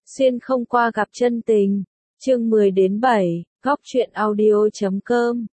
Xuyên không qua gặp chân tình. Chương 10-7, góc truyện audio.com.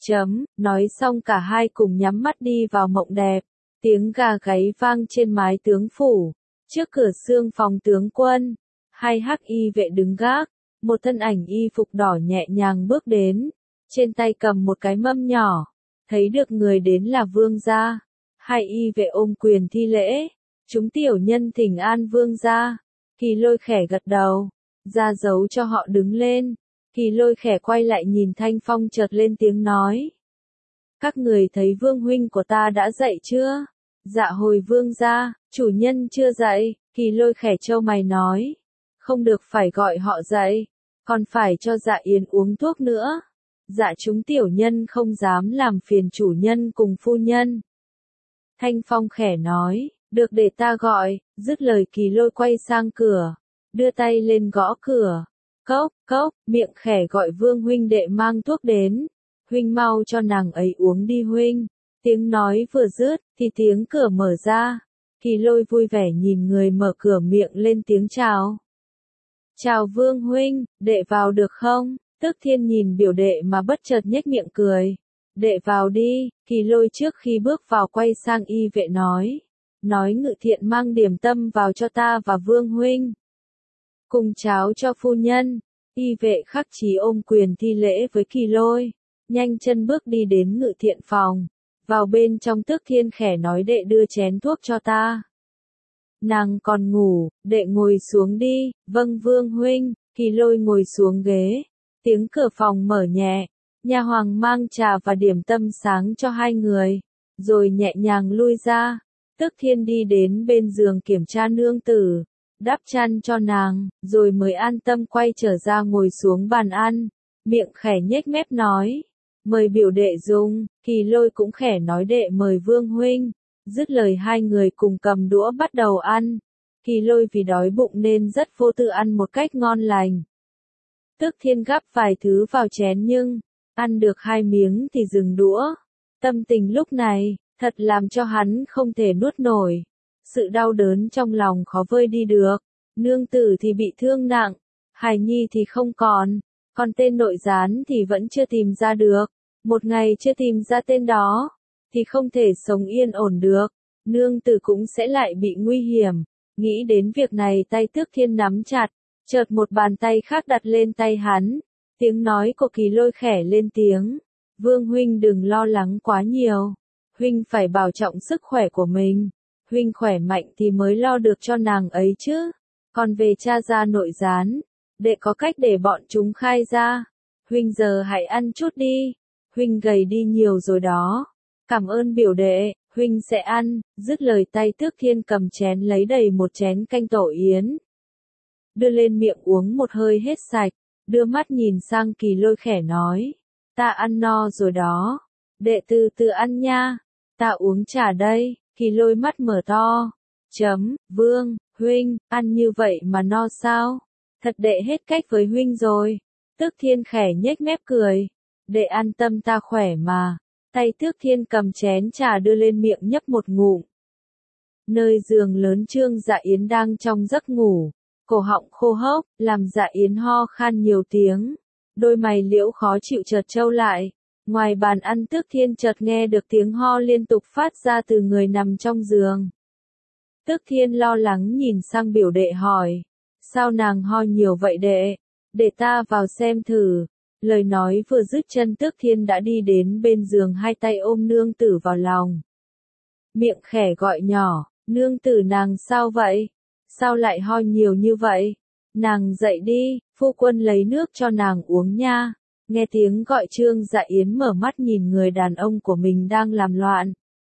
Nói xong cả hai cùng nhắm mắt đi vào mộng đẹp. Tiếng gà gáy vang trên mái tướng phủ. Trước cửa xương phòng tướng quân, hai hắc y vệ đứng gác. Một thân ảnh y phục đỏ nhẹ nhàng bước đến. Trên tay cầm một cái mâm nhỏ. Thấy được người đến là vương gia. Hai y vệ ôm quyền thi lễ. Chúng tiểu nhân thỉnh an vương gia. Kỳ Lôi khẽ gật đầu, ra dấu cho họ đứng lên. Kỳ Lôi khẽ quay lại nhìn Thanh Phong chợt lên tiếng nói. Các người thấy vương huynh của ta đã dậy chưa? Dạ hồi vương gia, chủ nhân chưa dậy. Kỳ Lôi khẽ trâu mày nói. Không được phải gọi họ dậy, còn phải cho Dạ Yến uống thuốc nữa. Dạ chúng tiểu nhân không dám làm phiền chủ nhân cùng phu nhân. Thanh Phong khẽ nói. Được để ta gọi, dứt lời Kỳ Lôi quay sang cửa, đưa tay lên gõ cửa. Cốc, cốc, miệng khẽ gọi vương huynh đệ mang thuốc đến. Huynh mau cho nàng ấy uống đi huynh. Tiếng nói vừa dứt, thì tiếng cửa mở ra. Kỳ Lôi vui vẻ nhìn người mở cửa miệng lên tiếng chào. Chào vương huynh, đệ vào được không? Tức Thiên nhìn biểu đệ mà bất chợt nhếch miệng cười. Đệ vào đi. Kỳ Lôi trước khi bước vào quay sang y vệ nói. Nói Ngự Thiện mang điểm tâm vào cho ta và vương huynh. Cùng cháo cho phu nhân. Y vệ khắc chí ôm quyền thi lễ với Kỳ Lôi. Nhanh chân bước đi đến Ngự Thiện phòng. Vào bên trong Tức Thiên khẽ nói đệ đưa chén thuốc cho ta. Nàng còn ngủ, đệ ngồi xuống đi. Vâng vương huynh. Kỳ Lôi ngồi xuống ghế. Tiếng cửa phòng mở nhẹ. Nha hoàng mang trà và điểm tâm sáng cho hai người. Rồi nhẹ nhàng lui ra. Tức Thiên đi đến bên giường kiểm tra nương tử, đắp chăn cho nàng, rồi mới an tâm quay trở ra ngồi xuống bàn ăn, miệng khẽ nhếch mép nói, mời biểu đệ dùng. Kỳ Lôi cũng khẽ nói đệ mời vương huynh, dứt lời hai người cùng cầm đũa bắt đầu ăn. Kỳ Lôi vì đói bụng nên rất vô tư ăn một cách ngon lành. Tức Thiên gắp vài thứ vào chén nhưng, ăn được hai miếng thì dừng đũa. Tâm tình lúc này, thật làm cho hắn không thể nuốt nổi. Sự đau đớn trong lòng khó vơi đi được. Nương tử thì bị thương nặng, hài nhi thì không còn tên nội gián thì vẫn chưa tìm ra được. Một ngày chưa tìm ra tên đó, thì không thể sống yên ổn được. Nương tử cũng sẽ lại bị nguy hiểm. Nghĩ đến việc này tay Tước Thiên nắm chặt, chợt một bàn tay khác đặt lên tay hắn. Tiếng nói của Kỳ Lôi khẽ lên tiếng. Vương huynh đừng lo lắng quá nhiều. Huynh phải bảo trọng sức khỏe của mình. Huynh khỏe mạnh thì mới lo được cho nàng ấy chứ. Còn về cha gia nội gián, đệ có cách để bọn chúng khai ra. Huynh giờ hãy ăn chút đi. Huynh gầy đi nhiều rồi đó. Cảm ơn biểu đệ, huynh sẽ ăn. Dứt lời tay Tước Thiên cầm chén lấy đầy một chén canh tổ yến. Đưa lên miệng uống một hơi hết sạch. Đưa mắt nhìn sang Kỳ Lôi khẽ nói. Ta ăn no rồi đó. Đệ từ từ ăn nha. Ta uống trà đây. Kỳ Lôi mắt mở to. Vương, huynh, ăn như vậy mà no sao? Thật đệ hết cách với huynh rồi. Tước Thiên khẽ nhếch mép cười. Đệ an tâm ta khỏe mà. Tay Tước Thiên cầm chén trà đưa lên miệng nhấp một ngụm. Nơi giường lớn Trương Dạ Yến đang trong giấc ngủ. Cổ họng khô hốc, làm Dạ Yến ho khan nhiều tiếng. Đôi mày liễu khó chịu chợt trâu lại. Ngoài bàn ăn Tước Thiên chợt nghe được tiếng ho liên tục phát ra từ người nằm trong giường. Tước Thiên lo lắng nhìn sang biểu đệ hỏi. Sao nàng ho nhiều vậy đệ? Để ta vào xem thử. Lời nói vừa dứt chân Tước Thiên đã đi đến bên giường hai tay ôm nương tử vào lòng. Miệng khẽ gọi nhỏ. Nương tử nàng sao vậy? Sao lại ho nhiều như vậy? Nàng dậy đi, phu quân lấy nước cho nàng uống nha. Nghe tiếng gọi Trương Dạ Yến mở mắt nhìn người đàn ông của mình đang làm loạn.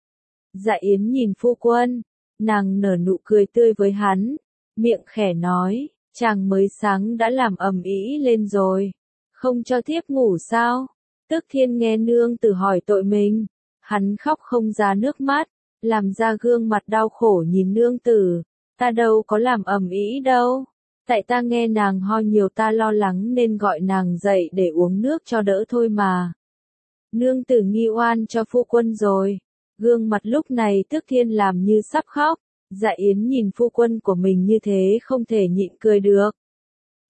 Dạ Yến nhìn phu quân, nàng nở nụ cười tươi với hắn, miệng khẽ nói, chàng mới sáng đã làm ầm ĩ lên rồi, không cho thiếp ngủ sao? Tước Thiên nghe nương tử hỏi tội mình, hắn khóc không ra nước mắt, làm ra gương mặt đau khổ nhìn nương tử, ta đâu có làm ầm ĩ đâu. Tại ta nghe nàng ho nhiều ta lo lắng nên gọi nàng dậy để uống nước cho đỡ thôi mà. Nương tử nghi oan cho phu quân rồi. Gương mặt lúc này Tước Thiên làm như sắp khóc. Dạ Yến nhìn phu quân của mình như thế không thể nhịn cười được.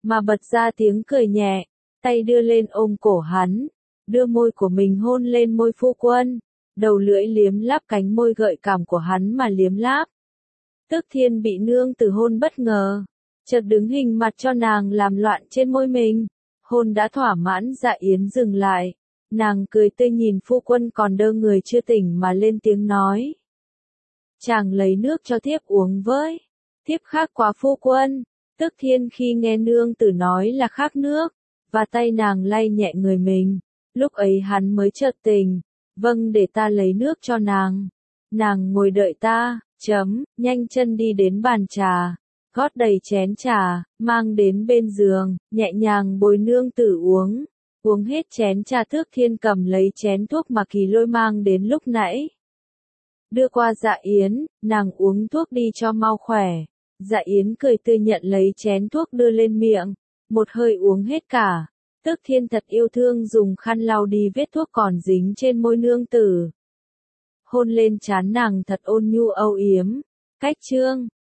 mà bật ra tiếng cười nhẹ, tay đưa lên ôm cổ hắn, đưa môi của mình hôn lên môi phu quân, đầu lưỡi liếm láp cánh môi gợi cảm của hắn mà liếm láp. Tước Thiên bị nương tử hôn bất ngờ, chợt đứng hình mặt cho nàng làm loạn trên môi mình, hôn đã thỏa mãn Dạ Yến dừng lại, nàng cười tươi nhìn phu quân còn đơ người chưa tỉnh mà lên tiếng nói. Chàng lấy nước cho thiếp uống với, thiếp khác quá phu quân. Tước Thiên khi nghe nương tử nói là khác nước, và tay nàng lay nhẹ người mình, lúc ấy hắn mới chợt tình, vâng để ta lấy nước cho nàng. Nàng ngồi đợi ta, nhanh chân đi đến bàn trà, gót đầy chén trà, mang đến bên giường, nhẹ nhàng bồi nương tử uống. Uống hết chén trà Tước Thiên cầm lấy chén thuốc mà Kỳ Lôi mang đến lúc nãy. Đưa qua Dạ Yến, nàng uống thuốc đi cho mau khỏe. Dạ Yến cười tươi nhận lấy chén thuốc đưa lên miệng, một hơi uống hết cả. Tước Thiên thật yêu thương dùng khăn lau đi vết thuốc còn dính trên môi nương tử. Hôn lên trán nàng thật ôn nhu âu yếm. Cách chương